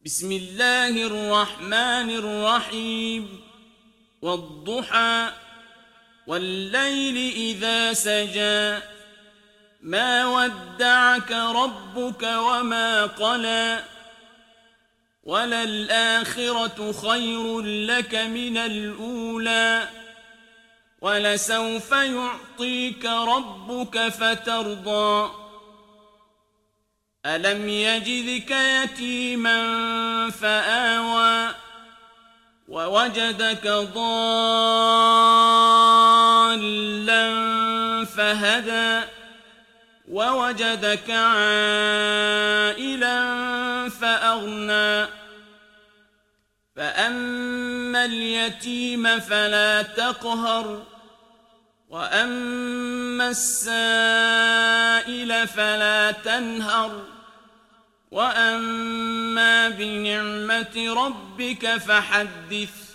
بسم الله الرحمن الرحيم والضحى والليل إذا سجى ما ودعك ربك وما قلى وللآخرة خير لك من الأولى ولسوف يعطيك ربك فترضى ألم يجدك يتيما فآوى ووجدك ضالا فهدى ووجدك عائلا فأغنى فأما اليتيم فلا تقهر وأما السائل فلا تنهر وأما بنعمة ربك فحدث